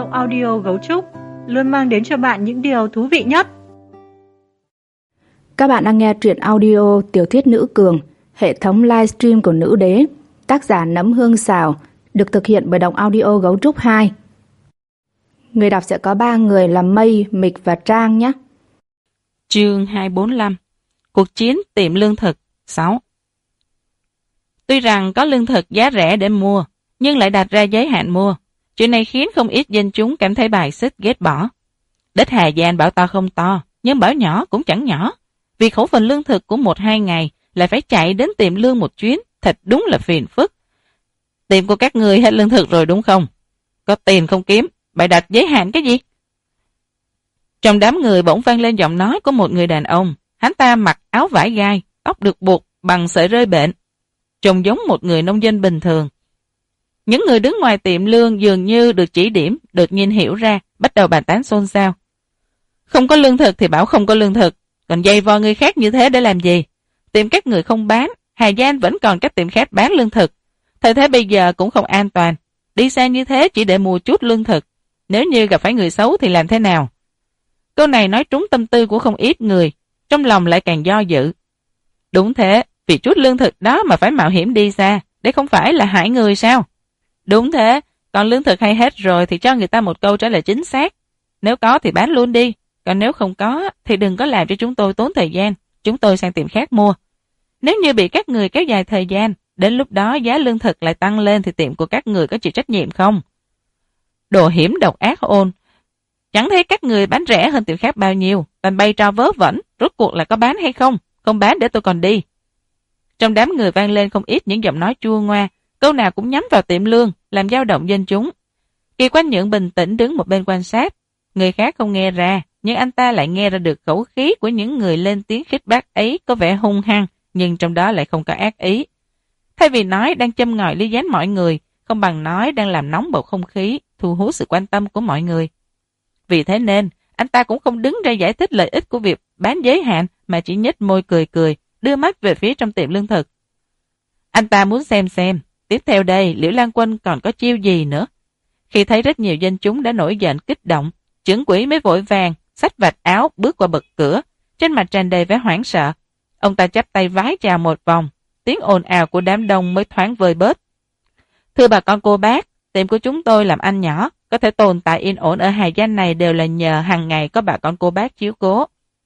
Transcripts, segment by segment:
audio Gấu Trúc luôn mang đến cho bạn những điều thú vị nhất. Các bạn đang nghe truyện audio Tiểu thuyết Nữ Cường, hệ thống livestream của Nữ Đế, tác giả Nấm Hương Xào, được thực hiện bởi Đọc Audio Gấu Trúc 2. Người đọc sẽ có 3 người là Mây, Mịch và Trang nhé. Chương 245. Cuộc chiến tìm lương thực 6. Tuy rằng có lương thực giá rẻ để mua, nhưng lại đặt ra giới hạn mua. Chuyện này khiến không ít dân chúng cảm thấy bài xích ghét bỏ. Đất Hà Giang bảo to không to, nhưng bảo nhỏ cũng chẳng nhỏ. Vì khẩu phần lương thực của 1-2 ngày lại phải chạy đến tiệm lương một chuyến, thật đúng là phiền phức. Tiệm của các người hết lương thực rồi đúng không? Có tiền không kiếm, bày đặt giới hạn cái gì? Trong đám người bỗng vang lên giọng nói của một người đàn ông. Hắn ta mặc áo vải gai, tóc được buộc bằng sợi rơi bệnh, trông giống một người nông dân bình thường. Những người đứng ngoài tiệm lương dường như được chỉ điểm, đột nhiên hiểu ra, bắt đầu bàn tán xôn xao. Không có lương thực thì bảo không có lương thực, còn dây vò người khác như thế để làm gì? Tiệm các người không bán, Hà Giang vẫn còn các tiệm khác bán lương thực. Thời thế bây giờ cũng không an toàn, đi xa như thế chỉ để mua chút lương thực. Nếu như gặp phải người xấu thì làm thế nào? Câu này nói trúng tâm tư của không ít người, trong lòng lại càng do dự. Đúng thế, vì chút lương thực đó mà phải mạo hiểm đi xa, để không phải là hại người sao? Đúng thế, còn lương thực hay hết rồi thì cho người ta một câu trả lời chính xác. Nếu có thì bán luôn đi, còn nếu không có thì đừng có làm cho chúng tôi tốn thời gian, chúng tôi sang tiệm khác mua. Nếu như bị các người kéo dài thời gian, đến lúc đó giá lương thực lại tăng lên thì tiệm của các người có chịu trách nhiệm không? Đồ hiểm độc ác ôn, chẳng thấy các người bán rẻ hơn tiệm khác bao nhiêu, toàn bay trao vớ vẩn, rốt cuộc là có bán hay không? Không bán để tôi còn đi. Trong đám người vang lên không ít những giọng nói chua ngoa, câu nào cũng nhắm vào tiệm lương, làm dao động dân chúng. Kỳ Quanh Nhượng bình tĩnh đứng một bên quan sát, người khác không nghe ra, nhưng anh ta lại nghe ra được khẩu khí của những người lên tiếng khích bác ấy có vẻ hung hăng, nhưng trong đó lại không có ác ý. Thay vì nói đang châm ngòi ly gián mọi người, không bằng nói đang làm nóng bầu không khí, thu hút sự quan tâm của mọi người. Vì thế nên, anh ta cũng không đứng ra giải thích lợi ích của việc bán giới hạn, mà chỉ nhếch môi cười cười, đưa mắt về phía trong tiệm lương thực. Anh ta muốn xem, tiếp theo đây Liễu Lan Quân còn có chiêu gì nữa. Khi thấy rất nhiều dân chúng đã nổi giận kích động, trưởng quỹ mới vội vàng, xách vạt áo bước qua bậc cửa, trên mặt tràn đầy vẻ hoảng sợ. Ông ta chắp tay vái chào một vòng, tiếng ồn ào của đám đông mới thoáng vơi bớt. Thưa bà con cô bác, tiệm của chúng tôi làm ăn nhỏ, có thể tồn tại yên ổn ở Hà Giang này đều là nhờ hàng ngày có bà con cô bác chiếu cố.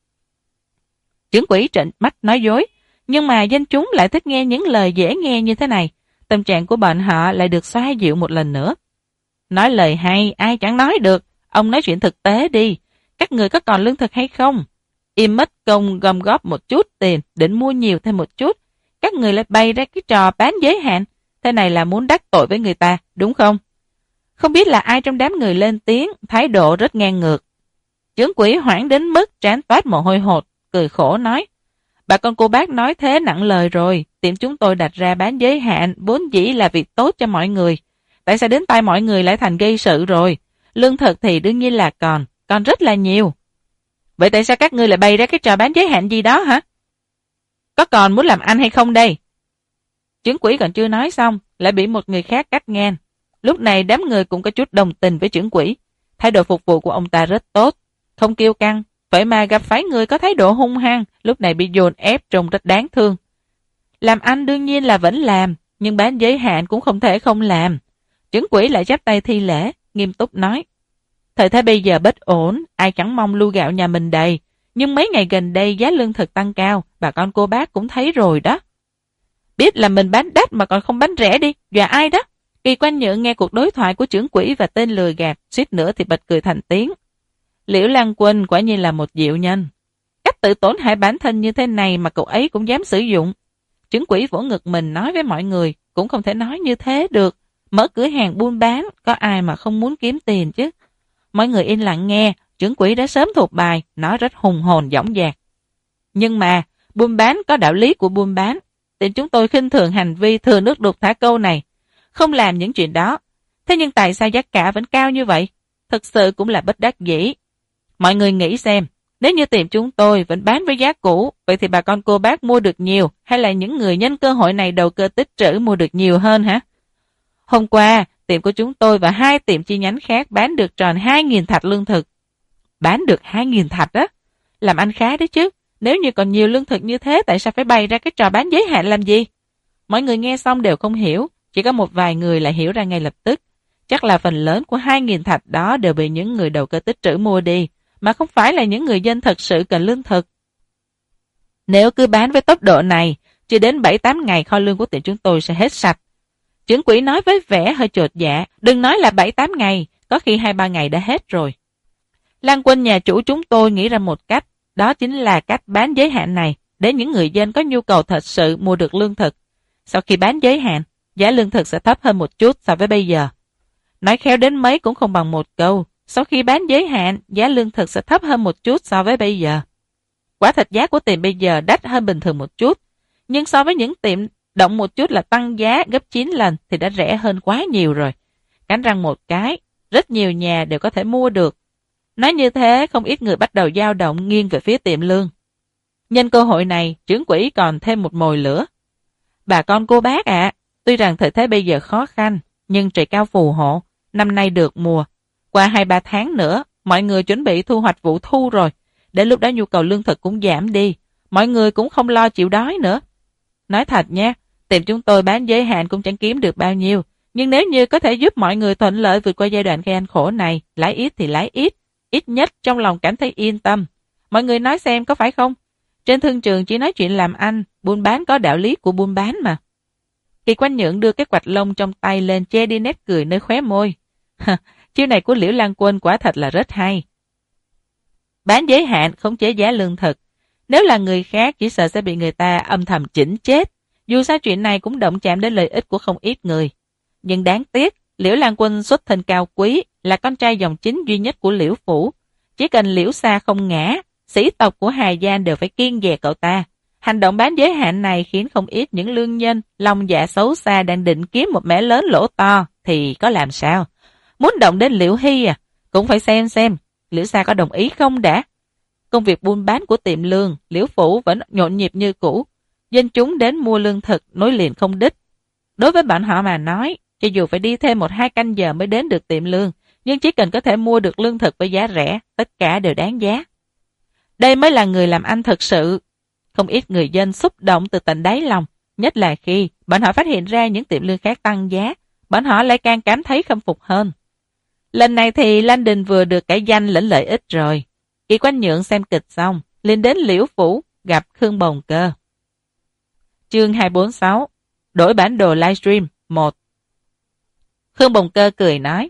Trưởng quỹ trợn mắt nói dối, nhưng mà dân chúng lại thích nghe những lời dễ nghe như thế này. Tâm trạng của bọn họ lại được xoa dịu một lần nữa. Nói lời hay, ai chẳng nói được. Ông nói chuyện thực tế đi. Các người có còn lương thực hay không? Im mất công gom góp một chút tiền, định mua nhiều thêm một chút. Các người lại bày ra cái trò bán giới hạn. Thế này là muốn đắc tội với người ta, đúng không? Không biết là ai trong đám người lên tiếng, thái độ rất ngang ngược. Trưởng quỹ hoảng đến mức trán toát mồ hôi hột, cười khổ nói. Bà con cô bác nói thế nặng lời rồi, tiệm chúng tôi đặt ra bán giới hạn vốn dĩ là việc tốt cho mọi người. Tại sao đến tay mọi người lại thành gây sự rồi? Lương thực thì đương nhiên là còn rất là nhiều. Vậy tại sao các ngươi lại bày ra cái trò bán giới hạn gì đó hả? Có còn muốn làm ăn hay không đây? Trưởng quỹ còn chưa nói xong, lại bị một người khác cắt ngang. Lúc này đám người cũng có chút đồng tình với trưởng quỹ. Thái độ phục vụ của ông ta rất tốt, không kiêu căng. Vậy mà gặp phải người có thái độ hung hăng, lúc này bị dồn ép trông rất đáng thương. Làm ăn đương nhiên là vẫn làm, nhưng bán giới hạn cũng không thể không làm. Trưởng quỹ lại chắp tay thi lễ, nghiêm túc nói. Thời thế bây giờ bất ổn, ai chẳng mong lu gạo nhà mình đầy. Nhưng mấy ngày gần đây giá lương thực tăng cao, bà con cô bác cũng thấy rồi đó. Biết là mình bán đắt mà còn không bán rẻ đi, dọa ai đó? Kỳ Quanh Nhượng nghe cuộc đối thoại của trưởng quỹ và tên lừa gạt, suýt nữa thì bật cười thành tiếng. Liễu Lan Quân quả nhiên là một diệu nhân. Cách tự tổn hại bản thân như thế này mà cậu ấy cũng dám sử dụng. Trưởng quỹ vỗ ngực mình nói với mọi người, cũng không thể nói như thế được. Mở cửa hàng buôn bán, có ai mà không muốn kiếm tiền chứ. Mọi người yên lặng nghe, trưởng quỹ đã sớm thuộc bài, nói rất hùng hồn dõng dạc. Nhưng mà, buôn bán có đạo lý của buôn bán. Tiệm chúng tôi khinh thường hành vi thừa nước đục thả câu này. Không làm những chuyện đó. Thế nhưng tại sao giá cả vẫn cao như vậy? Thực sự cũng là bất đắc dĩ. Mọi người nghĩ xem, nếu như tiệm chúng tôi vẫn bán với giá cũ, vậy thì bà con cô bác mua được nhiều, hay là những người nhân cơ hội này đầu cơ tích trữ mua được nhiều hơn hả? Hôm qua, tiệm của chúng tôi và 2 tiệm chi nhánh khác bán được tròn 2.000 thạch lương thực. Bán được 2.000 thạch á? Làm ăn khá đấy chứ. Nếu như còn nhiều lương thực như thế, tại sao phải bày ra cái trò bán giới hạn làm gì? Mọi người nghe xong đều không hiểu, chỉ có một vài người lại hiểu ra ngay lập tức. Chắc là phần lớn của 2.000 thạch đó đều bị những người đầu cơ tích trữ mua đi, mà không phải là những người dân thật sự cần lương thực. Nếu cứ bán với tốc độ này, chưa đến 7-8 ngày kho lương của tiệm chúng tôi sẽ hết sạch. Trưởng quỹ nói với vẻ hơi chột dạ, đừng nói là 7-8 ngày, có khi 2-3 ngày đã hết rồi. Lan Quân nhà chủ chúng tôi nghĩ ra một cách, đó chính là cách bán giới hạn này, để những người dân có nhu cầu thật sự mua được lương thực. Sau khi bán giới hạn, giá lương thực sẽ thấp hơn một chút so với bây giờ. Nói khéo đến mấy cũng không bằng một câu, sau khi bán giới hạn, giá lương thực sẽ thấp hơn một chút so với bây giờ. Quả thật giá của tiệm bây giờ đắt hơn bình thường một chút, nhưng so với những tiệm động một chút là tăng giá gấp 9 lần thì đã rẻ hơn quá nhiều rồi. Cắn răng một cái, rất nhiều nhà đều có thể mua được. Nói như thế, không ít người bắt đầu dao động nghiêng về phía tiệm lương. Nhân cơ hội này, trưởng quỹ còn thêm một mồi lửa. Bà con cô bác ạ, tuy rằng thời thế bây giờ khó khăn, nhưng trời cao phù hộ, năm nay được mùa. Qua 2-3 tháng nữa, mọi người chuẩn bị thu hoạch vụ thu rồi. Đến lúc đó nhu cầu lương thực cũng giảm đi, mọi người cũng không lo chịu đói nữa. Nói thật nha, tiệm chúng tôi bán giới hạn cũng chẳng kiếm được bao nhiêu, nhưng nếu như có thể giúp mọi người thuận lợi vượt qua giai đoạn gian khổ này, lãi ít thì lãi ít, ít nhất trong lòng cảm thấy yên tâm. Mọi người nói xem có phải không? Trên thương trường chỉ nói chuyện làm ăn, buôn bán có đạo lý của buôn bán mà. Kỳ Quanh Nhượng đưa cái quạt lông trong tay lên che đi nét cười nơi khóe môi. Chiêu này của Liễu Lan Quân quả thật là rất hay. Bán giới hạn, khống chế giá lương thực. Nếu là người khác chỉ sợ sẽ bị người ta âm thầm chỉnh chết. Dù sao chuyện này cũng động chạm đến lợi ích của không ít người. Nhưng đáng tiếc, Liễu Lan Quân xuất thân cao quý, là con trai dòng chính duy nhất của Liễu Phủ. Chỉ cần Liễu Sa không ngã, sĩ tộc của Hà Giang đều phải kiêng dè cậu ta. Hành động bán giới hạn này khiến không ít những lương nhân, lòng dạ xấu xa đang định kiếm một mẻ lớn lỗ to, thì có làm sao? Muốn động đến Liễu Hy à? Cũng phải xem Liễu Sa có đồng ý không đã? Công việc buôn bán của tiệm lương, Liễu Phủ vẫn nhộn nhịp như cũ. Dân chúng đến mua lương thực, nối liền không đứt. Đối với bọn họ mà nói, cho dù phải đi thêm 1-2 canh giờ mới đến được tiệm lương, nhưng chỉ cần có thể mua được lương thực với giá rẻ, tất cả đều đáng giá. Đây mới là người làm ăn thật sự. Không ít người dân xúc động từ tận đáy lòng, nhất là khi bọn họ phát hiện ra những tiệm lương khác tăng giá, bọn họ lại càng cảm thấy khâm phục hơn. Lần này thì Lan Đình vừa được cải danh lẫn lợi ích rồi. Kỳ Quanh Nhượng xem kịch xong, liền đến Liễu Phủ gặp Khương Bồng Cơ. Chương 246, đổi bản đồ livestream 1. Khương Bồng Cơ cười nói,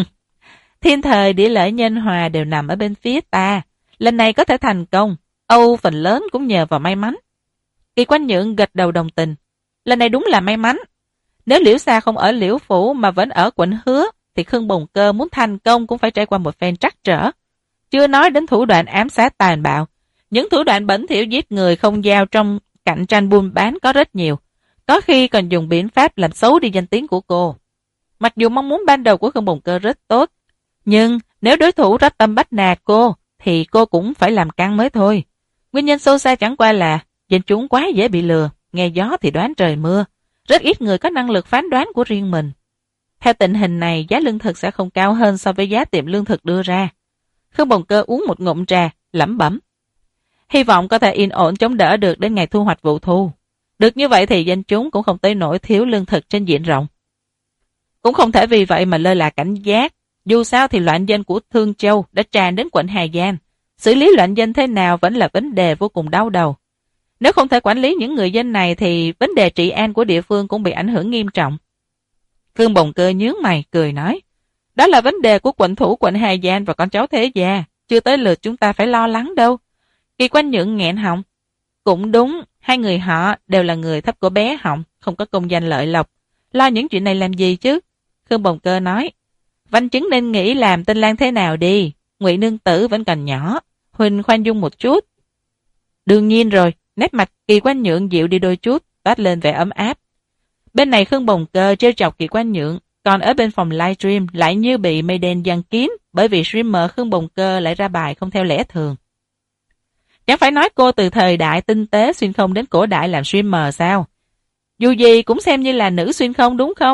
thiên thời địa lợi nhân hòa đều nằm ở bên phía ta. Lần này có thể thành công, Âu phần lớn cũng nhờ vào may mắn. Kỳ Quanh Nhượng gật đầu đồng tình. Lần này đúng là may mắn. Nếu Liễu Sa không ở Liễu Phủ mà vẫn ở quận Hứa, thì Khương Bồng Cơ muốn thành công cũng phải trải qua một phen trắc trở. Chưa nói đến thủ đoạn ám sát tàn bạo. Những thủ đoạn bẩn thỉu giết người không giao trong cạnh tranh buôn bán có rất nhiều. Có khi còn dùng biện pháp làm xấu đi danh tiếng của cô. Mặc dù mong muốn ban đầu của Khương Bồng Cơ rất tốt, nhưng nếu đối thủ rất tâm bắt nạt cô, thì cô cũng phải làm căng mới thôi. Nguyên nhân sâu xa chẳng qua là dân chúng quá dễ bị lừa, nghe gió thì đoán trời mưa. Rất ít người có năng lực phán đoán của riêng mình. Theo tình hình này, giá lương thực sẽ không cao hơn so với giá tiệm lương thực đưa ra. Khương Bồng Cơ uống một ngụm trà, lẩm bẩm. Hy vọng có thể yên ổn chống đỡ được đến ngày thu hoạch vụ thu. Được như vậy thì dân chúng cũng không tới nỗi thiếu lương thực trên diện rộng. Cũng không thể vì vậy mà lơ là cảnh giác. Dù sao thì loạn dân của Thương Châu đã tràn đến quận Hà Giang. Xử lý loạn dân thế nào vẫn là vấn đề vô cùng đau đầu. Nếu không thể quản lý những người dân này thì vấn đề trị an của địa phương cũng bị ảnh hưởng nghiêm trọng. Khương Bồng Cơ nhướng mày cười nói, đó là vấn đề của quận thủ quận Hà Giang và con cháu Thế Gia, chưa tới lượt chúng ta phải lo lắng đâu. Kỳ Quanh Nhượng nghẹn họng. Cũng đúng, hai người họ đều là người thấp của bé họng, không có công danh lợi lộc. Lo những chuyện này làm gì chứ? Khương Bồng Cơ nói, Văn Chứng nên nghĩ làm Tinh Lan thế nào đi, Ngụy nương tử vẫn còn nhỏ, Huỳnh khoan dung một chút. Đương nhiên rồi, nét mặt Kỳ Quanh Nhượng dịu đi đôi chút, toát lên vẻ ấm áp. Bên này Khương Bồng Cơ trêu chọc Kỳ Quanh Nhượng, còn ở bên phòng livestream lại như bị mây đen giăng kín, bởi vì streamer Khương Bồng Cơ lại ra bài không theo lẽ thường. Chẳng phải nói cô từ thời đại tinh tế xuyên không đến cổ đại làm streamer sao? Dù gì cũng xem như là nữ xuyên không đúng không?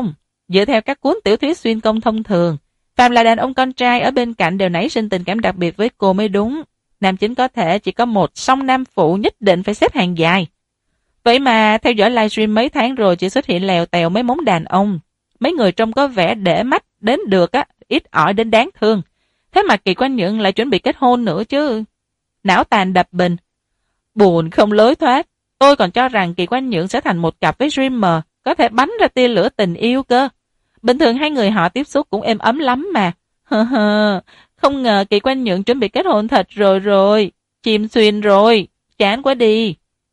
Dựa theo các cuốn tiểu thuyết xuyên công thông thường, phàm là đàn ông con trai ở bên cạnh đều nảy sinh tình cảm đặc biệt với cô mới đúng. Nam chính có thể chỉ có một, song nam phụ nhất định phải xếp hàng dài. Vậy mà theo dõi livestream mấy tháng rồi chỉ xuất hiện lèo tèo mấy mống đàn ông. Mấy người trông có vẻ để mắt đến được á, ít ỏi đến đáng thương. Thế mà Kỳ Quang Nhượng lại chuẩn bị kết hôn nữa chứ. Não tàn đập bình. Buồn không lối thoát. Tôi còn cho rằng Kỳ Quang Nhượng sẽ thành một cặp với Dreamer, có thể bắn ra tia lửa tình yêu cơ. Bình thường hai người họ tiếp xúc cũng êm ấm lắm mà. Không ngờ Kỳ Quang Nhượng chuẩn bị kết hôn thật rồi. Chìm xuyên rồi. Chán quá đi.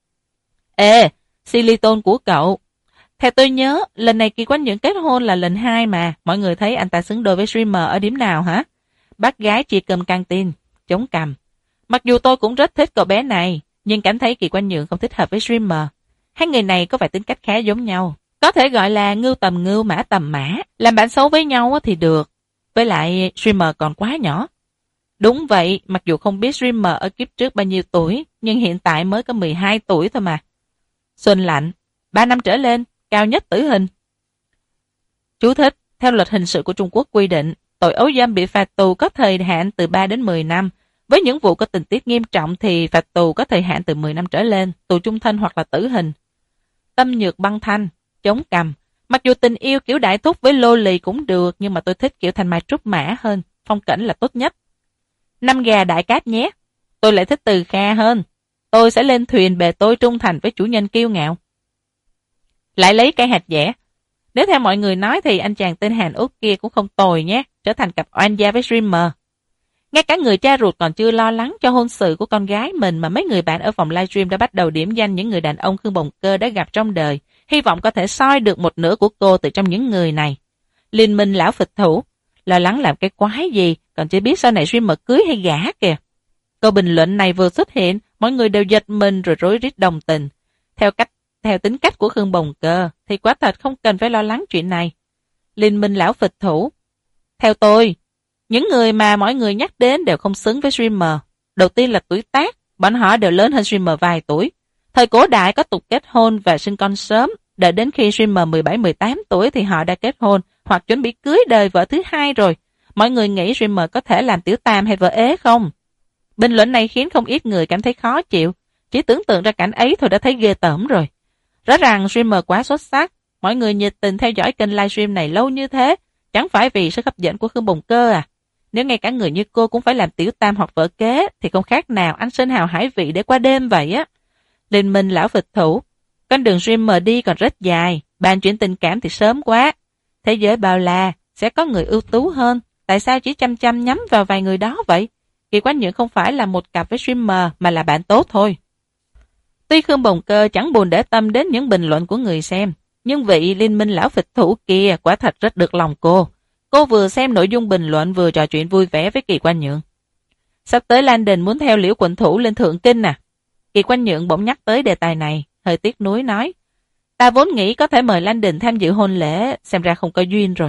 Ê, Silicon của cậu. Theo tôi nhớ, lần này Kỳ Quang Nhượng kết hôn là lần 2 mà. Mọi người thấy anh ta xứng đôi với streamer ở điểm nào hả? Bác gái chia cơm căng tin, chống cằm. Mặc dù tôi cũng rất thích cậu bé này, nhưng cảm thấy Kỳ Quang Nhượng không thích hợp với streamer. Hai người này có vài tính cách khá giống nhau. Có thể gọi là ngưu tầm ngưu, mã tầm mã. Làm bạn xấu với nhau thì được. Với lại streamer còn quá nhỏ. Đúng vậy, mặc dù không biết streamer ở kiếp trước bao nhiêu tuổi, nhưng hiện tại mới có 12 tuổi thôi mà. Xuân lạnh, 3 năm trở lên, cao nhất tử hình. Chú thích, theo luật hình sự của Trung Quốc quy định, tội ấu dâm bị phạt tù có thời hạn từ 3 đến 10 năm. Với những vụ có tình tiết nghiêm trọng thì phạt tù có thời hạn từ 10 năm trở lên, tù chung thân hoặc là tử hình. Tâm nhược băng thanh, chống cằm. Mặc dù tình yêu kiểu đại thúc với lô lì cũng được, nhưng mà tôi thích kiểu thanh mai trúc mã hơn, phong cảnh là tốt nhất. 5 gà đại cát nhé. Tôi lại thích Từ Kha hơn. Tôi sẽ lên thuyền bè tôi trung thành với chủ nhân kiêu ngạo. Lại lấy cây hạt dẻ. Nếu theo mọi người nói thì anh chàng tên Hàn Úc kia cũng không tồi nhé, trở thành cặp oan gia với streamer. Ngay cả người cha ruột còn chưa lo lắng cho hôn sự của con gái mình mà mấy người bạn ở phòng livestream đã bắt đầu điểm danh những người đàn ông Khương Bồng Cơ đã gặp trong đời, hy vọng có thể soi được một nửa của cô từ trong những người này. Liên minh lão phịch thủ, lo lắng làm cái quái gì, còn chưa biết sau này streamer cưới hay gả kìa. Câu bình luận này vừa xuất hiện, mọi người đều giật mình rồi rối rít đồng tình. Theo tính cách của Khương Bồng Cơ thì quả thật không cần phải lo lắng chuyện này. Liên minh lão phịch thủ. Theo tôi, những người mà mọi người nhắc đến đều không xứng với streamer. Đầu tiên là tuổi tác, bọn họ đều lớn hơn streamer vài tuổi. Thời cổ đại có tục kết hôn và sinh con sớm, đợi đến khi streamer 17-18 tuổi thì họ đã kết hôn hoặc chuẩn bị cưới đời vợ thứ hai rồi. Mọi người nghĩ streamer có thể làm tiểu tam hay vợ ế không? Bình luận này khiến không ít người cảm thấy khó chịu. Chỉ tưởng tượng ra cảnh ấy thôi đã thấy ghê tởm rồi. Rõ ràng streamer quá xuất sắc. Mọi người nhiệt tình theo dõi kênh livestream này lâu như thế, chẳng phải vì sức hấp dẫn của Khương Bồng Cơ à? Nếu ngay cả người như cô cũng phải làm tiểu tam hoặc vợ kế thì không khác nào anh sinh hào hải vị để qua đêm vậy á. Liên minh lão phịch thủ. Con đường streamer đi còn rất dài, bàn chuyện tình cảm thì sớm quá. Thế giới bao la, sẽ có người ưu tú hơn. Tại sao chỉ chăm chăm nhắm vào vài người đó vậy? Kỳ Quang Nhượng không phải là một cặp với streamer mà là bạn tốt thôi. Tuy Khương Bồng Cơ chẳng buồn để tâm đến những bình luận của người xem, nhưng vị liên minh lão phịch thủ kia quả thật rất được lòng cô. Cô vừa xem nội dung bình luận vừa trò chuyện vui vẻ với Kỳ Quang Nhượng. Sắp tới Lan Đình muốn theo Liễu Quận Thủ lên Thượng Kinh à? Kỳ Quang Nhượng bỗng nhắc tới đề tài này, hơi tiếc nuối nói. Ta vốn nghĩ có thể mời Lan Đình tham dự hôn lễ, xem ra không có duyên rồi.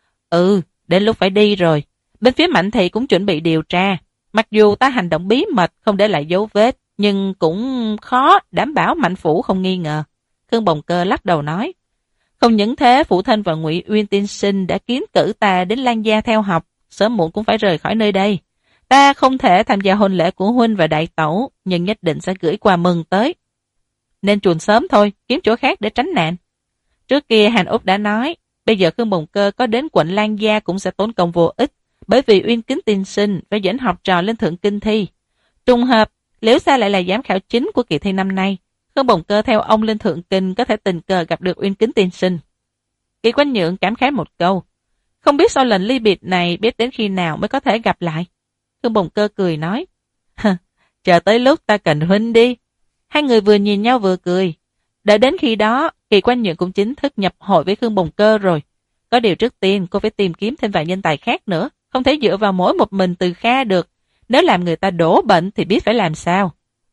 Đến lúc phải đi rồi. Bên phía Mạnh Thị cũng chuẩn bị điều tra. Mặc dù ta hành động bí mật, không để lại dấu vết, nhưng cũng khó đảm bảo Mạnh Phủ không nghi ngờ. Khương Bồng Cơ lắc đầu nói. Không những thế, phụ thân và Ngụy Uyên tiên sinh đã kiến cử ta đến Lan Gia theo học, sớm muộn cũng phải rời khỏi nơi đây. Ta không thể tham gia hôn lễ của huynh và đại tẩu, nhưng nhất định sẽ gửi quà mừng tới. Nên chuồn sớm thôi, kiếm chỗ khác để tránh nạn. Trước kia Hàn Úc đã nói, bây giờ Khương Bồng Cơ có đến quận Lan Gia cũng sẽ tốn công vô ích, bởi vì Uyên Kính tiên sinh phải dẫn học trò lên Thượng Kinh thi. Trùng hợp, Liễu Sa lại là giám khảo chính của kỳ thi năm nay. Khương Bồng Cơ theo ông lên Thượng Kinh có thể tình cờ gặp được Uyên Kính tiên sinh. Kỳ Quang Nhượng cảm khái một câu. Không biết sau lần ly biệt này biết đến khi nào mới có thể gặp lại. Khương Bồng Cơ cười nói. Chờ tới lúc ta cần huynh đi. Hai người vừa nhìn nhau vừa cười. Đợi đến khi đó, Kỳ Quang Nhượng cũng chính thức nhập hội với Khương Bồng Cơ rồi. Có điều trước tiên cô phải tìm kiếm thêm vài nhân tài khác nữa. Không thể dựa vào mỗi một mình Từ Kha được. Nếu làm người ta đổ bệnh thì biết phải làm sao.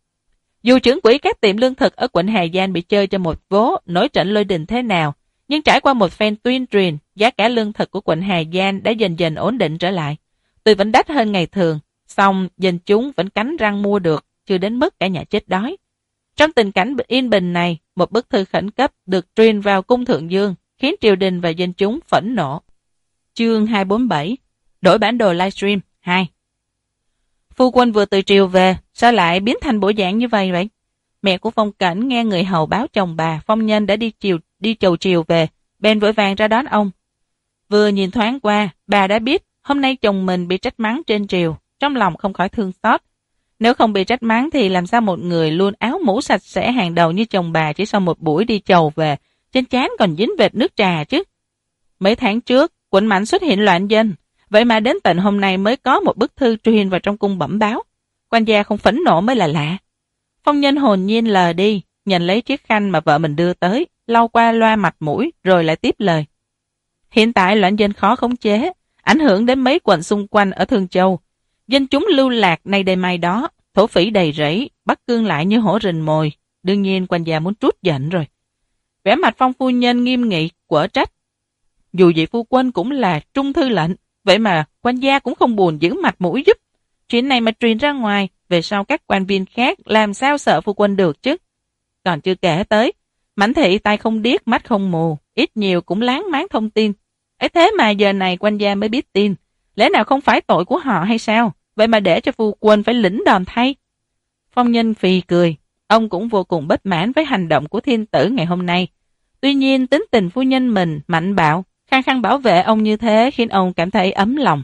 Dù trưởng quỹ các tiệm lương thực ở quận Hà Giang bị chơi cho một vố, nổi trận lôi đình thế nào, nhưng trải qua một phen tuyên truyền, giá cả lương thực của quận Hà Giang đã dần dần ổn định trở lại. Tuy vẫn đắt hơn ngày thường, song dân chúng vẫn cắn răng mua được, chưa đến mức cả nhà chết đói. Trong tình cảnh yên bình này, một bức thư khẩn cấp được truyền vào cung Thượng Dương, khiến triều đình và dân chúng phẫn nộ. Chương 247. Đổi bản đồ livestream 2. Phu quân vừa từ triều về, sao lại biến thành bộ dạng như vậy? Mẹ của Phong Cảnh nghe người hầu báo chồng bà Phong Nhân đã đi chầu triều về, bèn vội vàng ra đón ông. Vừa nhìn thoáng qua, bà đã biết hôm nay chồng mình bị trách mắng trên triều, trong lòng không khỏi thương xót. Nếu không bị trách mắng thì làm sao một người luôn áo mũ sạch sẽ hàng đầu như chồng bà chỉ sau một buổi đi chầu về, trên trán còn dính vệt nước trà chứ. Mấy tháng trước, Quận Mạnh xuất hiện loạn dân, vậy mà đến tận hôm nay mới có một bức thư truyền vào trong cung bẩm báo. Quan gia không phẫn nộ mới là lạ. Phong Nhân hồn nhiên lờ đi, nhận lấy chiếc khăn mà vợ mình đưa tới, lau qua loa mặt mũi rồi lại tiếp lời. Hiện tại loạn dân khó khống chế, ảnh hưởng đến mấy quận xung quanh ở Thương Châu. Dân chúng lưu lạc nay đây mai đó, thổ phỉ đầy rẫy, bắt cương lại như hổ rình mồi. Đương nhiên quan gia muốn trút giận rồi. Vẻ mặt Phong phu nhân nghiêm nghị, quở trách. Dù vậy phu quân cũng là trung thư lệnh, vậy mà quan gia cũng không buồn giữ mặt mũi giúp. Chuyện này mà truyền ra ngoài, về sau các quan viên khác làm sao sợ phu quân được chứ. Còn chưa kể tới, Mãnh thị tai không điếc, mắt không mù, ít nhiều cũng láng máng thông tin. Ấy thế mà giờ này quan gia mới biết tin. Lẽ nào không phải tội của họ hay sao? Vậy mà để cho phu quân phải lĩnh đòn thay. Phong Nhân phì cười. Ông cũng vô cùng bất mãn với hành động của thiên tử ngày hôm nay. Tuy nhiên tính tình phu nhân mình mạnh bạo, khăng khăng bảo vệ ông như thế khiến ông cảm thấy ấm lòng.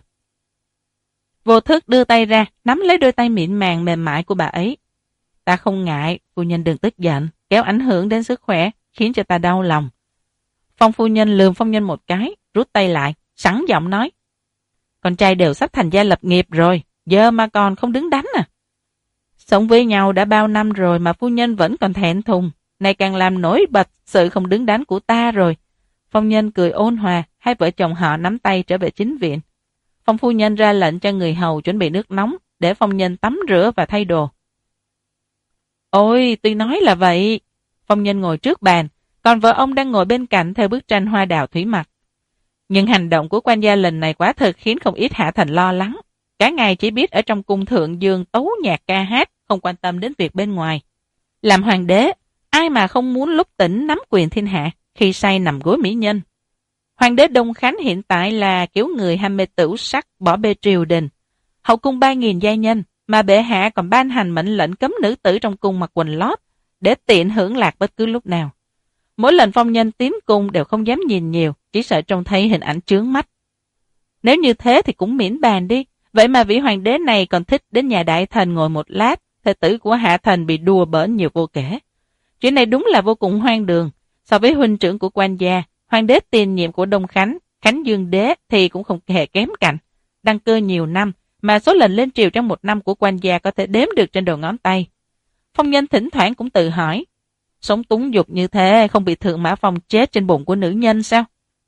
Vô thức đưa tay ra, nắm lấy đôi tay mịn màng mềm mại của bà ấy. Ta không ngại, phu nhân đừng tức giận, kéo ảnh hưởng đến sức khỏe, khiến cho ta đau lòng. Phong phu nhân lườm Phong Nhân một cái, rút tay lại, sẵn giọng nói. Con trai đều sắp thành gia lập nghiệp rồi, giờ mà còn không đứng đắn à? Sống với nhau đã bao năm rồi mà phu nhân vẫn còn thẹn thùng, này càng làm nổi bật sự không đứng đắn của ta rồi. Phong Nhân cười ôn hòa, hai vợ chồng họ nắm tay trở về chính viện. Phong phu nhân ra lệnh cho người hầu chuẩn bị nước nóng để Phong Nhân tắm rửa và thay đồ. Ôi, tuy nói là vậy. Phong Nhân ngồi trước bàn, còn vợ ông đang ngồi bên cạnh theo bức tranh hoa đào thủy mặc. Nhưng hành động của quan gia lần này quả thực khiến không ít hạ thành lo lắng. Cả ngày chỉ biết ở trong cung thượng dương tấu nhạc ca hát, không quan tâm đến việc bên ngoài. Làm hoàng đế, ai mà không muốn lúc tỉnh nắm quyền thiên hạ, khi say nằm gối mỹ nhân. Hoàng đế Đông Khánh hiện tại là kiểu người ham mê tửu sắc, bỏ bê triều đình. Hậu cung 3.000 giai nhân, mà bệ hạ còn ban hành mệnh lệnh cấm nữ tử trong cung mặc quần lót, để tiện hưởng lạc bất cứ lúc nào. Mỗi lần Phong Nhân tiến cung đều không dám nhìn nhiều, chỉ sợ trông thấy hình ảnh chướng mắt. Nếu như thế thì cũng miễn bàn đi, vậy mà vị hoàng đế này còn thích đến nhà đại thần ngồi một lát, thê tử của hạ thần bị đùa bỡn nhiều vô kể. Chuyện này đúng là vô cùng hoang đường. So với huynh trưởng của quan gia, hoàng đế tiền nhiệm của Đông Khánh, Khánh Dương đế thì cũng không hề kém cạnh. Đăng cơ nhiều năm, mà số lần lên triều trong một năm của quan gia có thể đếm được trên đầu ngón tay. Phong Nhân thỉnh thoảng cũng tự hỏi, sống túng dục như thế không bị Thượng Mã Phong chết trên bụng của nữ nhân sao?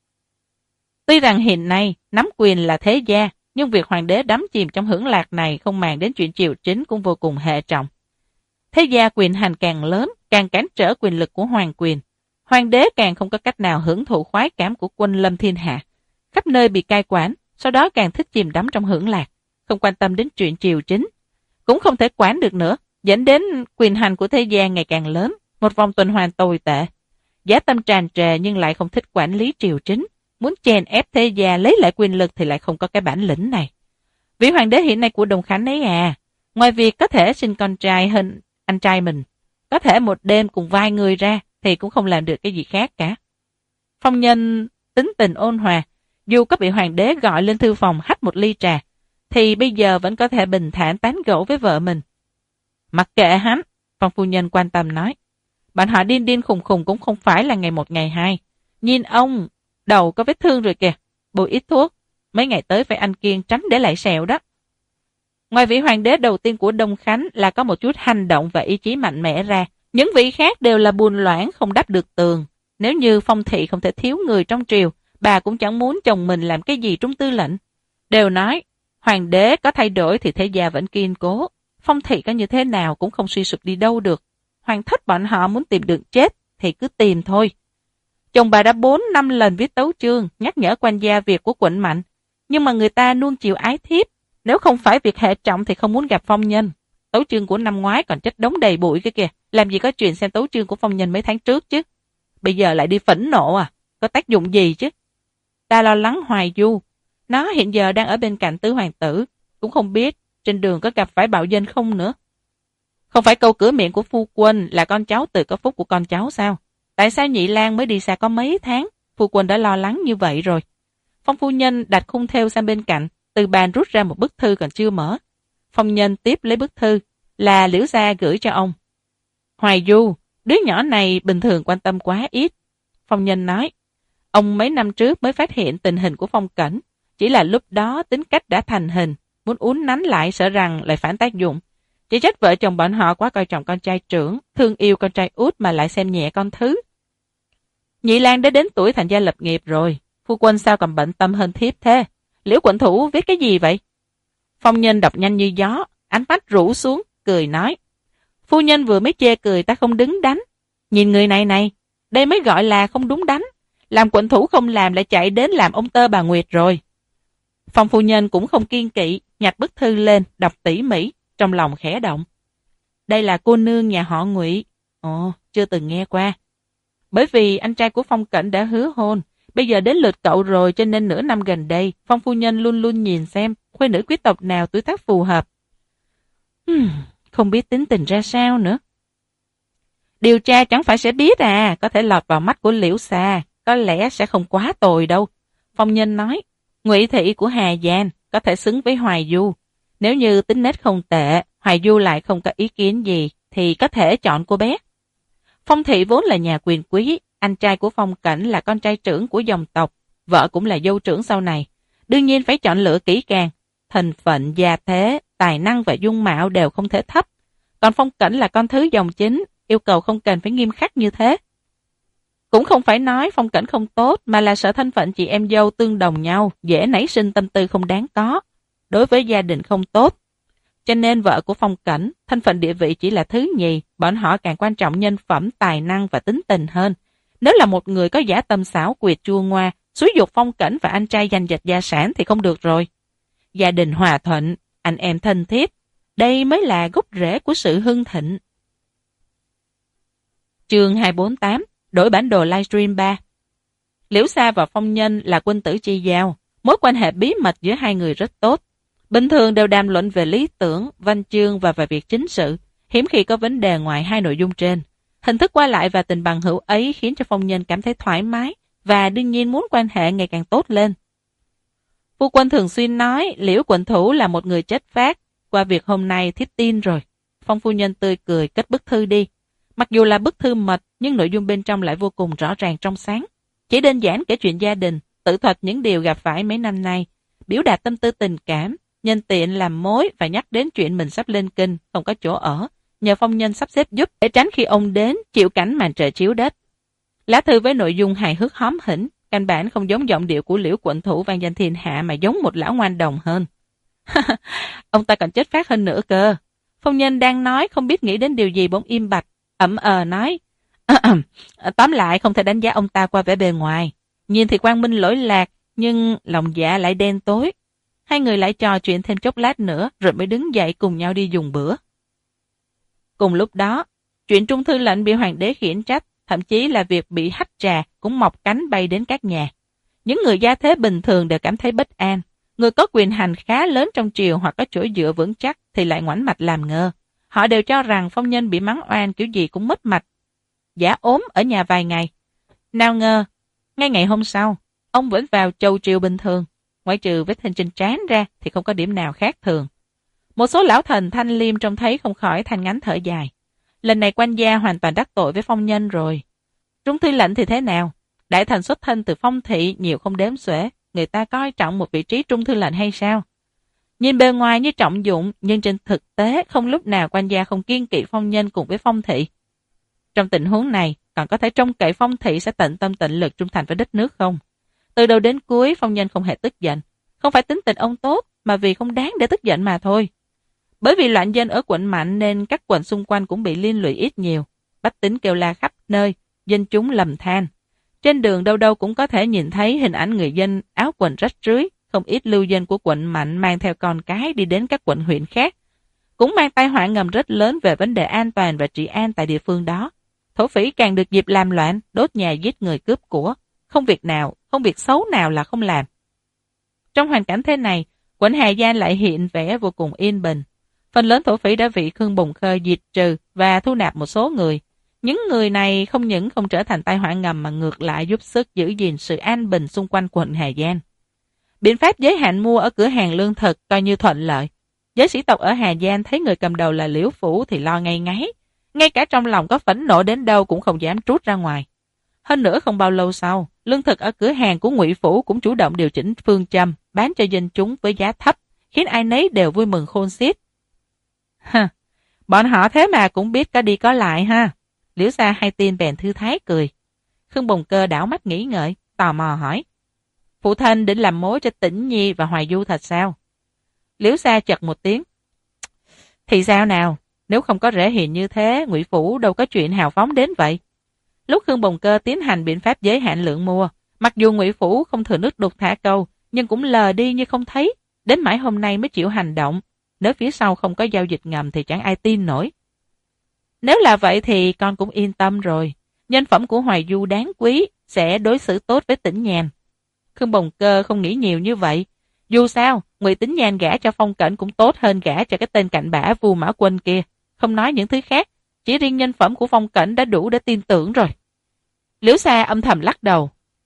Tuy rằng hiện nay nắm quyền là thế gia, nhưng việc hoàng đế đắm chìm trong hưởng lạc này không màng đến chuyện triều chính cũng vô cùng hệ trọng. Thế gia quyền hành càng lớn, càng cản trở quyền lực của hoàng quyền. Hoàng đế càng không có cách nào hưởng thụ khoái cảm của quân lâm thiên hạ. Khắp nơi bị cai quản, sau đó càng thích chìm đắm trong hưởng lạc, không quan tâm đến chuyện triều chính. Cũng không thể quản được nữa, dẫn đến quyền hành của thế gia ngày càng lớn, một vòng tuần hoàn tồi tệ. Giá tâm tràn trề nhưng lại không thích quản lý triều chính. Muốn chèn ép thế gia lấy lại quyền lực thì lại không có cái bản lĩnh này. Vị hoàng đế hiện nay của Đồng Khánh ấy à, ngoài việc có thể sinh con trai hơn anh trai mình, có thể một đêm cùng vài người ra thì cũng không làm được cái gì khác cả. Phong Nhân tính tình ôn hòa, dù có bị hoàng đế gọi lên thư phòng hắt một ly trà, thì bây giờ vẫn có thể bình thản tán gẫu với vợ mình. Mặc kệ hắn, Phong phu nhân quan tâm nói, bọn họ điên điên khùng khùng cũng không phải là ngày một ngày hai. Nhìn ông, đầu có vết thương rồi kìa, bôi ít thuốc, mấy ngày tới phải ăn kiêng tránh để lại sẹo đó. Ngoài vị hoàng đế đầu tiên của Đông Khánh là có một chút hành động và ý chí mạnh mẽ ra, những vị khác đều là buồn loãng không đắp được tường. Nếu như Phong thị không thể thiếu người trong triều, bà cũng chẳng muốn chồng mình làm cái gì trung tư lệnh. Đều nói, hoàng đế có thay đổi thì thế gia vẫn kiên cố, Phong thị có như thế nào cũng không suy sụp đi đâu được. Hoàng thất bọn họ muốn tìm đường chết thì cứ tìm thôi. Chồng bà đã 4-5 lần viết tấu chương nhắc nhở quan gia việc của Quận Mạnh, nhưng mà người ta nuông chiều ái thiếp, nếu không phải việc hệ trọng thì không muốn gặp Phong Nhân. Tấu chương của năm ngoái còn chất đống đầy bụi kia kìa, làm gì có chuyện xem tấu chương của Phong Nhân mấy tháng trước chứ. Bây giờ lại đi phẫn nộ à? có tác dụng gì chứ? Ta lo lắng Hoài Du. Nó hiện giờ đang ở bên cạnh tứ hoàng tử, cũng không biết trên đường có gặp phải bạo dân không nữa. Không phải câu cửa miệng của phu quân là con cháu tự có phúc của con cháu sao? Tại sao Nhị Lang mới đi xa có mấy tháng, phu quân đã lo lắng như vậy rồi? Phong phu nhân đặt khung thêu sang bên cạnh, từ bàn rút ra một bức thư còn chưa mở. Phong nhân tiếp lấy bức thư, là Liễu Gia gửi cho ông. Hoài Du, đứa nhỏ này bình thường quan tâm quá ít. Phong nhân nói, ông mấy năm trước mới phát hiện tình hình của Phong Cẩn, chỉ là lúc đó tính cách đã thành hình, muốn uốn nắn lại sợ rằng lại phản tác dụng. Chỉ trách vợ chồng bọn họ quá coi trọng con trai trưởng, thương yêu con trai út mà lại xem nhẹ con thứ. Nhị Lang đã đến tuổi thành gia lập nghiệp rồi, phu quân sao còn bận tâm hơn thiếp thế? Liễu quận thủ viết cái gì vậy? Phong nhân đọc nhanh như gió, ánh mắt rũ xuống, cười nói. Phu nhân vừa mới chê cười ta không đứng đắn. Nhìn người này này, đây mới gọi là không đúng đắn. Làm quận thủ không làm lại chạy đến làm ông tơ bà Nguyệt rồi. Phong phu nhân cũng không kiên kỵ, nhặt bức thư lên, đọc tỉ mỉ, trong lòng khẽ động. Đây là cô nương nhà họ Ngụy. Ồ, chưa từng nghe qua. Bởi vì anh trai của Phong Cẩn đã hứa hôn, bây giờ đến lượt cậu rồi cho nên nửa năm gần đây, Phong phu nhân luôn luôn nhìn xem khuê nữ quý tộc nào tuổi tác phù hợp. Không biết tính tình ra sao nữa. Điều tra chẳng phải sẽ biết à, có thể lọt vào mắt của Liễu Xà, có lẽ sẽ không quá tồi đâu. Phong nhân nói, Ngụy thị của Hà Giang có thể xứng với Hoài Du. Nếu như tính nết không tệ, Hoài Du lại không có ý kiến gì, thì có thể chọn cô bé. Phong thị vốn là nhà quyền quý, anh trai của Phong Cảnh là con trai trưởng của dòng tộc, vợ cũng là dâu trưởng sau này. Đương nhiên phải chọn lựa kỹ càng, thành phận, gia thế, tài năng và dung mạo đều không thể thấp. Còn Phong Cảnh là con thứ dòng chính, yêu cầu không cần phải nghiêm khắc như thế. Cũng không phải nói Phong Cảnh không tốt, mà là sợ thân phận chị em dâu tương đồng nhau, dễ nảy sinh tâm tư không đáng có. Đối với gia đình không tốt. Cho nên vợ của Phong Cảnh, thân phận địa vị chỉ là thứ nhì, bọn họ càng quan trọng nhân phẩm, tài năng và tính tình hơn. Nếu là một người có dã tâm xảo quyệt chua ngoa, xúi dục Phong Cảnh và anh trai giành giật gia sản thì không được rồi. Gia đình hòa thuận, anh em thân thiết, đây mới là gốc rễ của sự hưng thịnh. Chương 248, đổi bản đồ livestream 3. Liễu Sa và Phong Nhân là quân tử chi giao, mối quan hệ bí mật giữa hai người rất tốt. Bình thường đều đàm luận về lý tưởng, văn chương và về việc chính sự, hiếm khi có vấn đề ngoài hai nội dung trên. Hình thức qua lại và tình bằng hữu ấy khiến cho Phong Nhân cảm thấy thoải mái và đương nhiên muốn quan hệ ngày càng tốt lên. Phu quân thường xuyên nói Liễu quận thủ là một người chất phác, qua việc hôm nay thiếp tin rồi. Phong phu nhân tươi cười cất bức thư đi. Mặc dù là bức thư mật nhưng nội dung bên trong lại vô cùng rõ ràng trong sáng. Chỉ đơn giản kể chuyện gia đình, tự thuật những điều gặp phải mấy năm nay, biểu đạt tâm tư tình cảm, nhân tiện làm mối và nhắc đến chuyện mình sắp lên kinh, không có chỗ ở, nhờ Phong Nhân sắp xếp giúp để tránh khi ông đến chịu cảnh màn trời chiếu đất. Lá thư với nội dung hài hước hóm hỉnh, căn bản không giống giọng điệu của Liễu quận thủ vang danh thiên hạ mà giống một lão ngoan đồng hơn. Ông ta còn chất phác hơn nữa cơ. Phong Nhân đang nói không biết nghĩ đến điều gì bỗng im bặt, ậm nói. Tóm lại không thể đánh giá ông ta qua vẻ bề ngoài. Nhìn thì quang minh lỗi lạc, nhưng lòng dạ lại đen tối. Hai người lại trò chuyện thêm chốc lát nữa rồi mới đứng dậy cùng nhau đi dùng bữa. Cùng lúc đó, chuyện Trung thư lệnh bị hoàng đế khiển trách, thậm chí là việc bị hách trà cũng mọc cánh bay đến các nhà. Những người gia thế bình thường đều cảm thấy bất an. Người có quyền hành khá lớn trong triều hoặc có chỗ dựa vững chắc thì lại ngoảnh mặt làm ngơ. Họ đều cho rằng Phong Nhân bị mắng oan kiểu gì cũng mất mạch. Giả ốm ở nhà vài ngày. Nào ngờ, ngay ngày hôm sau, ông vẫn vào chầu triều bình thường. Ngoại trừ vết thương trên trán ra thì không có điểm nào khác thường. Một số lão thần thanh liêm trông thấy không khỏi than ngắn thở dài. Lần này quan gia hoàn toàn đắc tội với Phong Nhân rồi. Trung thư lệnh thì thế nào? Đại thần xuất thân từ Phong thị nhiều không đếm xuể. Người ta coi trọng một vị trí trung thư lệnh hay sao? Nhìn bề ngoài như trọng dụng, nhưng trên thực tế không lúc nào quan gia không kiêng kỵ Phong Nhân cùng với Phong thị. Trong tình huống này, còn có thể trông cậy Phong thị sẽ tận tâm tận lực trung thành với đất nước không? Từ đầu đến cuối, Phong Nhân không hề tức giận. Không phải tính tình ông tốt, mà vì không đáng để tức giận mà thôi. Bởi vì loạn dân ở quận mạnh nên các quận xung quanh cũng bị liên lụy ít nhiều. Bách tính kêu la khắp nơi, dân chúng lầm than. Trên đường đâu đâu cũng có thể nhìn thấy hình ảnh người dân áo quần rách rưới, không ít lưu dân của quận mạnh mang theo con cái đi đến các quận huyện khác. Cũng mang tai họa ngầm rất lớn về vấn đề an toàn và trị an tại địa phương đó. Thổ phỉ càng được dịp làm loạn, đốt nhà giết người cướp của, không việc xấu nào là không làm. Trong hoàn cảnh thế này, quận Hà Giang lại hiện vẻ vô cùng yên bình. Phần lớn thổ phỉ đã bị Khương Bồng Cơ diệt trừ và thu nạp một số người. Những người này không những không trở thành tai họa ngầm mà ngược lại giúp sức giữ gìn sự an bình xung quanh quận Hà Giang. Biện pháp giới hạn mua ở cửa hàng lương thực coi như thuận lợi. Giới sĩ tộc ở Hà Giang thấy người cầm đầu là Liễu Phủ thì lo ngay ngáy. Ngay cả trong lòng có phẫn nộ đến đâu cũng không dám trút ra ngoài. Hơn nữa không bao lâu sau, lương thực ở cửa hàng của Ngụy Phủ cũng chủ động điều chỉnh phương châm, bán cho dân chúng với giá thấp, khiến ai nấy đều vui mừng khôn xiết. Bọn họ thế mà cũng biết có đi có lại ha. Liễu Gia hay tin bèn thư thái cười. Khương Bồng Cơ đảo mắt nghĩ ngợi, tò mò hỏi. Phụ thân định làm mối cho Tĩnh Nhi và Hoài Du thật sao? Liễu Gia chật một tiếng. Thì sao nào, nếu không có rễ hiền như thế, Ngụy Phủ đâu có chuyện hào phóng đến vậy. Lúc Khương Bồng Cơ tiến hành biện pháp giới hạn lượng mua, mặc dù Ngụy Phủ không thừa nước đục thả câu, nhưng cũng lờ đi như không thấy, đến mãi hôm nay mới chịu hành động. Nếu phía sau không có giao dịch ngầm thì chẳng ai tin nổi. Nếu là vậy thì con cũng yên tâm rồi. Nhân phẩm của Hoài Du đáng quý, sẽ đối xử tốt với Tĩnh Nhàn. Khương Bồng Cơ không nghĩ nhiều như vậy. Dù sao, Ngụy Tĩnh Nhàn gả cho Phong Cẩn cũng tốt hơn gả cho cái tên cặn bã Vu Mã Quân kia. Không nói những thứ khác, chỉ riêng nhân phẩm của Phong Cẩn đã đủ để tin tưởng rồi. Liễu Sa âm thầm lắc đầu.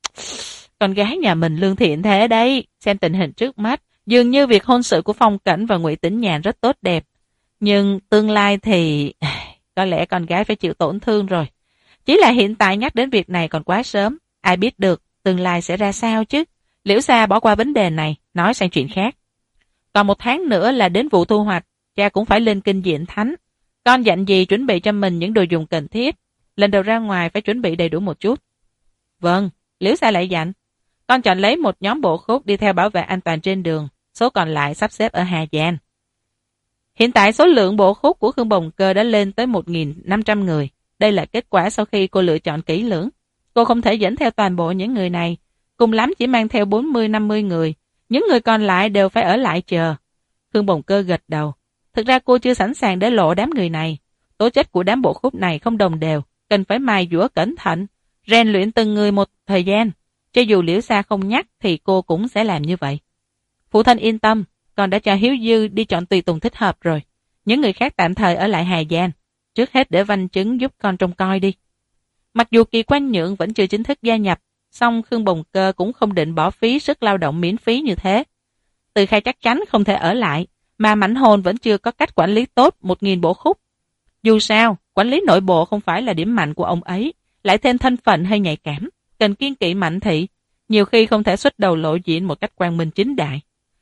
Con gái nhà mình lương thiện thế đấy, xem tình hình trước mắt, dường như việc hôn sự của Phong Cẩn và Ngụy Tĩnh Nhàn rất tốt đẹp. Nhưng tương lai thì có lẽ con gái phải chịu tổn thương rồi. Chỉ là hiện tại nhắc đến việc này còn quá sớm, ai biết được tương lai sẽ ra sao chứ. Liễu Sa bỏ qua vấn đề này, nói sang chuyện khác. Còn 1 tháng nữa là đến vụ thu hoạch, cha cũng phải lên kinh diện thánh. Con dặn gì chuẩn bị cho mình những đồ dùng cần thiết. Lần đầu ra ngoài phải chuẩn bị đầy đủ một chút. Vâng, Liễu Sa lại dặn. Con chọn lấy một nhóm bộ khúc đi theo bảo vệ an toàn trên đường, số còn lại sắp xếp ở Hà Giang. Hiện tại số lượng bộ khúc của Khương Bồng Cơ đã lên tới 1.500 người. Đây là kết quả sau khi cô lựa chọn kỹ lưỡng. Cô không thể dẫn theo toàn bộ những người này, cùng lắm chỉ mang theo 40-50 người. Những người còn lại đều phải ở lại chờ. Khương Bồng Cơ gật đầu. Thực ra cô chưa sẵn sàng để lộ đám người này. Tố chất của đám bộ khúc này không đồng đều, cần phải mài dũa cẩn thận, rèn luyện từng người một thời gian. Cho dù Liễu Sa không nhắc thì cô cũng sẽ làm như vậy. Phụ thân yên tâm, con đã cho Hiếu Dư đi chọn tùy tùng thích hợp rồi. Những người khác tạm thời ở lại Hà Giang. Trước hết để Văn Chứng giúp con trông coi đi. Mặc dù Kỳ Quan Nhượng vẫn chưa chính thức gia nhập, song Khương Bồng Cơ cũng không định bỏ phí sức lao động miễn phí như thế. Từ Khai chắc chắn không thể ở lại, mà Mãnh Hồn vẫn chưa có cách quản lý tốt 1.000 bộ khúc. Dù sao, quản lý nội bộ không phải là điểm mạnh của ông ấy, lại thêm thân phận hơi nhạy cảm, cần kiên kỵ mạnh thị, nhiều khi không thể xuất đầu lộ diện một cách quang minh chính đại.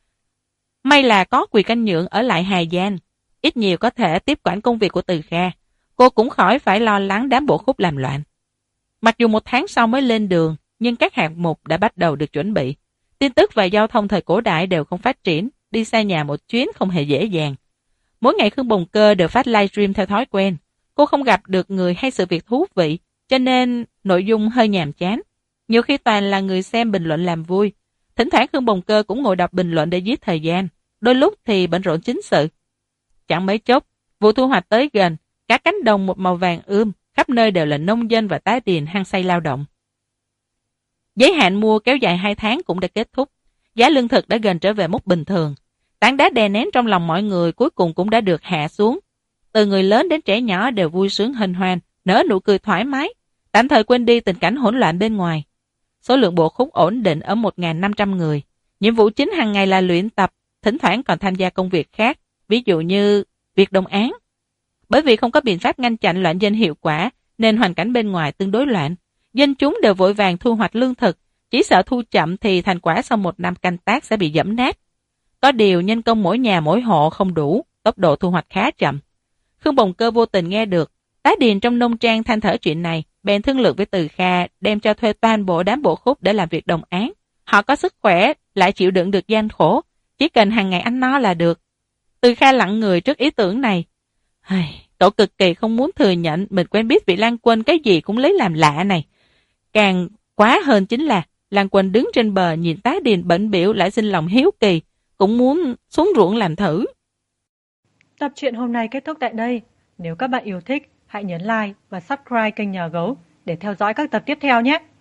May là có Quỳ Canh Nhượng ở lại Hà Giang, ít nhiều có thể tiếp quản công việc của Từ Kha, cô cũng khỏi phải lo lắng đám bộ khúc làm loạn. Mặc dù 1 tháng sau mới lên đường, nhưng các hạng mục đã bắt đầu được chuẩn bị. Tin tức và giao thông thời cổ đại đều không phát triển, đi xa nhà một chuyến không hề dễ dàng. Mỗi ngày Khương Bồng Cơ đều phát livestream theo thói quen. Cô không gặp được người hay sự việc thú vị, cho nên nội dung hơi nhàm chán. Nhiều khi toàn là người xem bình luận làm vui. Thỉnh thoảng Khương Bồng Cơ cũng ngồi đọc bình luận để giết thời gian. Đôi lúc thì bận rộn chính sự. Chẳng mấy chốc, vụ thu hoạch tới gần, cả cánh đồng một màu vàng ươm, khắp nơi đều là nông dân và tá điền hăng say lao động. Giới hạn mua kéo dài 2 tháng cũng đã kết thúc. Giá lương thực đã gần trở về mức bình thường. Tảng đá đè nén trong lòng mọi người cuối cùng cũng đã được hạ xuống. Từ người lớn đến trẻ nhỏ đều vui sướng hân hoan, nở nụ cười thoải mái, tạm thời quên đi tình cảnh hỗn loạn bên ngoài. Số lượng bộ khúc ổn định ở 1.500 người. Nhiệm vụ chính hàng ngày là luyện tập, thỉnh thoảng còn tham gia công việc khác, ví dụ như việc đồng án. Bởi vì không có biện pháp ngăn chặn loạn dân hiệu quả, nên hoàn cảnh bên ngoài tương đối loạn. Dân chúng đều vội vàng thu hoạch lương thực, chỉ sợ thu chậm thì thành quả sau 1 năm canh tác sẽ bị giẫm nát. Có điều nhân công mỗi nhà mỗi hộ không đủ, tốc độ thu hoạch khá chậm. Khương Bồng Cơ vô tình nghe được, tá điền trong nông trang than thở chuyện này, bèn thương lượng với Từ Kha đem cho thuê toàn bộ đám bộ khúc để làm việc đồng án. Họ có sức khỏe, lại chịu đựng được gian khổ, chỉ cần hàng ngày ăn no là được. Từ Kha lặng người trước ý tưởng này. Cậu cực kỳ không muốn thừa nhận mình quen biết vị Lan Quân cái gì cũng lấy làm lạ này. Càng quá hơn chính là Lan Quân đứng trên bờ nhìn tá điền bận bịu lại sinh lòng hiếu kỳ, cũng muốn xuống ruộng làm thử. Tập truyện hôm nay kết thúc tại đây. Nếu các bạn yêu thích, hãy nhấn like và subscribe kênh Nhà Gấu để theo dõi các tập tiếp theo nhé.